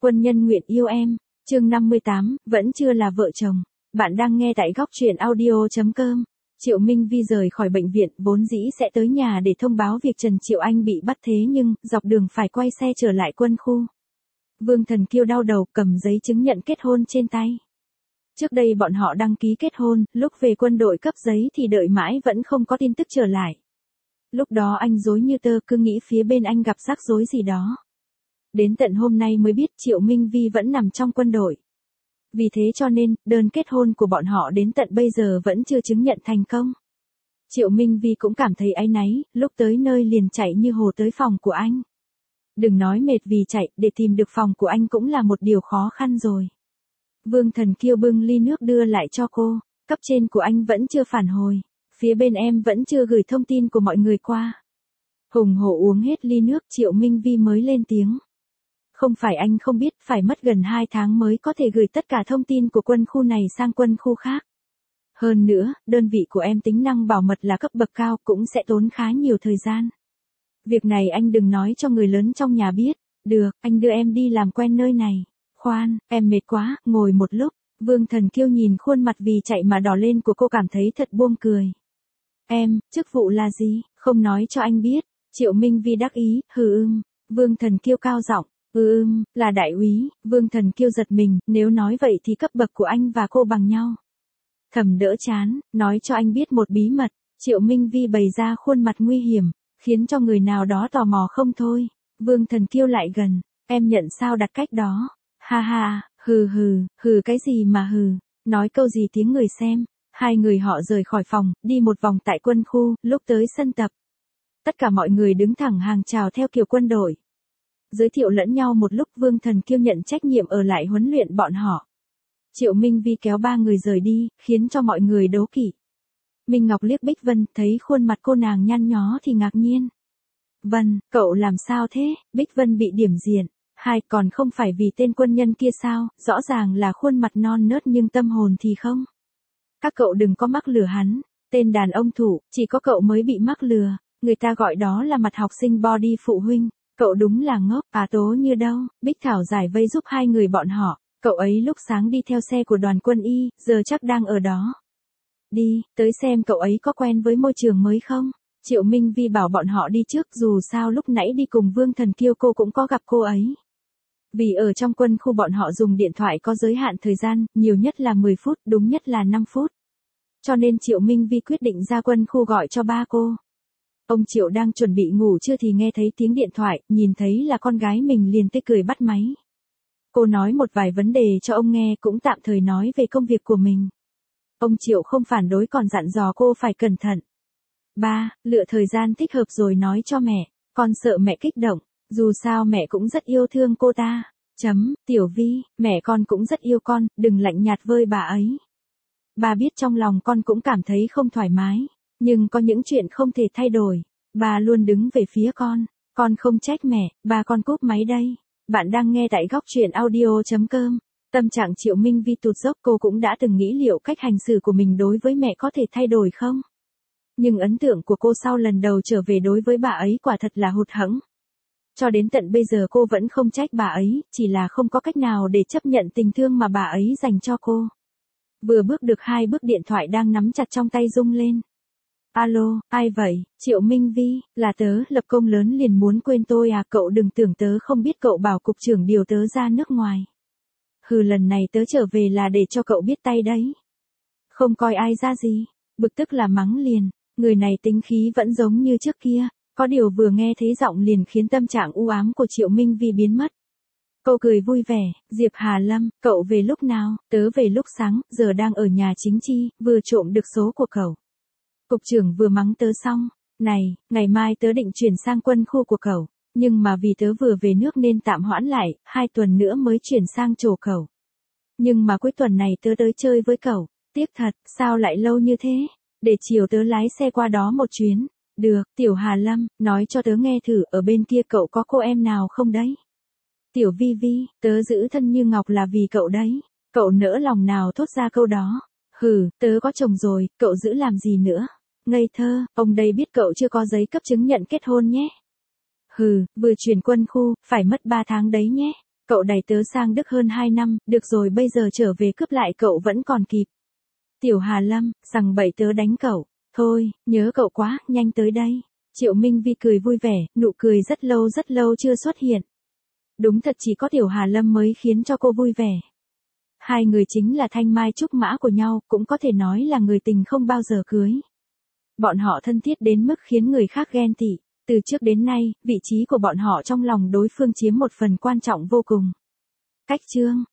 Quân nhân nguyện yêu em. Chương 58, vẫn chưa là vợ chồng. Bạn đang nghe tại góc truyện audio.com. Triệu Minh Vi rời khỏi bệnh viện, vốn dĩ sẽ tới nhà để thông báo việc Trần Triệu Anh bị bắt, thế nhưng dọc đường phải quay xe trở lại quân khu. Vương Thần Kiêu đau đầu cầm giấy chứng nhận kết hôn trên tay. Trước đây bọn họ đăng ký kết hôn, lúc về quân đội cấp giấy thì đợi mãi vẫn không có tin tức trở lại. Lúc đó anh rối như tơ, cứ nghĩ phía bên anh gặp rắc rối gì đó. Đến tận hôm nay mới biết Triệu Minh Vi vẫn nằm trong quân đội. Vì thế cho nên, đơn kết hôn của bọn họ đến tận bây giờ vẫn chưa chứng nhận thành công. Triệu Minh Vi cũng cảm thấy áy náy, lúc tới nơi liền chạy như hồ tới phòng của anh. Đừng nói mệt vì chạy, để tìm được phòng của anh cũng là một điều khó khăn rồi. Vương Thần Kiêu bưng ly nước đưa lại cho cô, cấp trên của anh vẫn chưa phản hồi, phía bên em vẫn chưa gửi thông tin của mọi người qua. Hùng hổ uống hết ly nước, Triệu Minh Vi mới lên tiếng. Không phải anh không biết, phải mất gần 2 tháng mới có thể gửi tất cả thông tin của quân khu này sang quân khu khác. Hơn nữa, đơn vị của em tính năng bảo mật là cấp bậc cao, cũng sẽ tốn khá nhiều thời gian. Việc này anh đừng nói cho người lớn trong nhà biết. Được, anh đưa em đi làm quen nơi này. Khoan, em mệt quá, ngồi một lúc. Vương Thần Kiêu nhìn khuôn mặt vì chạy mà đỏ lên của cô cảm thấy thật buông cười. Em, chức vụ là gì, không nói cho anh biết. Triệu Minh Vi đắc ý, Vương Thần Kiêu cao giọng. Là đại úy. Vương Thần Kiêu giật mình, nếu nói vậy thì cấp bậc của anh và cô bằng nhau. Thầm đỡ chán, nói cho anh biết một bí mật. Triệu Minh Vi bày ra khuôn mặt nguy hiểm, khiến cho người nào đó tò mò không thôi. Vương Thần Kiêu lại gần, em nhận sao đặt cách đó. Ha ha, hừ cái gì mà hừ, nói câu gì tiếng người xem. Hai người họ rời khỏi phòng, đi một vòng tại quân khu, lúc tới sân tập. Tất cả mọi người đứng thẳng hàng chào theo kiểu quân đội. Giới thiệu lẫn nhau một lúc, Vương Thần Kiêu nhận trách nhiệm ở lại huấn luyện bọn họ. Triệu Minh Vi kéo 3 người rời đi, khiến cho mọi người đố kỵ. Minh Ngọc liếc Bích Vân, thấy khuôn mặt cô nàng nhăn nhó thì ngạc nhiên. Vân, cậu làm sao thế? Bích Vân bị điểm diện. Còn không phải vì tên quân nhân kia sao, rõ ràng là khuôn mặt non nớt nhưng tâm hồn thì không. Các cậu đừng có mắc lừa hắn, tên đàn ông thủ, chỉ có cậu mới bị mắc lừa, người ta gọi đó là mặt học sinh body phụ huynh. Cậu đúng là ngốc, tố như đâu. Bích Thảo giải vây giúp hai người bọn họ. Cậu ấy lúc sáng đi theo xe của đoàn quân y, giờ chắc đang ở đó. Đi, tới xem cậu ấy có quen với môi trường mới không? Triệu Minh Vi bảo bọn họ đi trước, dù sao lúc nãy đi cùng Vương Thần Kiêu cô cũng có gặp cô ấy. Vì ở trong quân khu bọn họ dùng điện thoại có giới hạn thời gian, nhiều nhất là 10 phút, đúng nhất là 5 phút. Cho nên Triệu Minh Vi quyết định ra quân khu gọi cho ba cô. Ông Triệu đang chuẩn bị ngủ trưa thì nghe thấy tiếng điện thoại, nhìn thấy là con gái mình liền tươi cười bắt máy. Cô nói một vài vấn đề cho ông nghe, cũng tạm thời nói về công việc của mình. Ông Triệu không phản đối còn dặn dò cô phải cẩn thận. Ba, lựa thời gian thích hợp rồi nói cho mẹ, con sợ mẹ kích động, dù sao mẹ cũng rất yêu thương cô ta. Tiểu Vi, mẹ con cũng rất yêu con, đừng lạnh nhạt với bà ấy. Ba biết trong lòng con cũng cảm thấy không thoải mái. Nhưng có những chuyện không thể thay đổi. Bà luôn đứng về phía con không trách mẹ, ba con cúp máy đây. Bạn đang nghe tại góc truyện audio.com. Tâm trạng Triệu Minh Vi tụt dốc, cô cũng đã từng nghĩ liệu cách hành xử của mình đối với mẹ có thể thay đổi không? Nhưng ấn tượng của cô sau lần đầu trở về đối với bà ấy quả thật là hụt hẫng. Cho đến tận bây giờ cô vẫn không trách bà ấy, chỉ là không có cách nào để chấp nhận tình thương mà bà ấy dành cho cô. Vừa bước được 2 bước điện thoại đang nắm chặt trong tay rung lên. Alo, ai vậy? Triệu Minh Vi, là tớ, lập công lớn liền muốn quên tôi à, cậu đừng tưởng tớ không biết, cậu bảo cục trưởng điều tớ ra nước ngoài. Lần này tớ trở về là để cho cậu biết tay đấy. Không coi ai ra gì, bực tức là mắng liền, người này tính khí vẫn giống như trước kia, có điều vừa nghe thấy giọng liền khiến tâm trạng u ám của Triệu Minh Vi biến mất. Cô cười vui vẻ, Diệp Hà Lâm, cậu về lúc nào? Tớ về lúc sáng, giờ đang ở nhà chính chi, vừa trộm được số của cậu. Cục trưởng vừa mắng tớ xong, này, ngày mai tớ định chuyển sang quân khu của cậu, nhưng mà vì tớ vừa về nước nên tạm hoãn lại, 2 tuần nữa mới chuyển sang chỗ cậu. Nhưng mà cuối tuần này tớ tới chơi với cậu, tiếc thật, sao lại lâu như thế, để chiều tớ lái xe qua đó một chuyến. Được, Tiểu Hà Lâm, nói cho tớ nghe thử, ở bên kia cậu có cô em nào không đấy? Tiểu Vi Vi, tớ giữ thân như ngọc là vì cậu đấy, cậu nỡ lòng nào thốt ra câu đó. Tớ có chồng rồi, cậu giữ làm gì nữa? Ngây thơ, ông đây biết cậu chưa có giấy cấp chứng nhận kết hôn nhé. Vừa chuyển quân khu, phải mất 3 tháng đấy nhé. Cậu đẩy tớ sang Đức hơn 2 năm, được rồi bây giờ trở về cướp lại cậu vẫn còn kịp. Tiểu Hà Lâm, rằng bậy tớ đánh cậu. Thôi, nhớ cậu quá, nhanh tới đây. Triệu Minh Vi cười vui vẻ, nụ cười rất lâu chưa xuất hiện. Đúng thật chỉ có Tiểu Hà Lâm mới khiến cho cô vui vẻ. Hai người chính là thanh mai trúc mã của nhau, cũng có thể nói là người tình không bao giờ cưới. Bọn họ thân thiết đến mức khiến người khác ghen tị. Từ trước đến nay, vị trí của bọn họ trong lòng đối phương chiếm một phần quan trọng vô cùng. Cách chương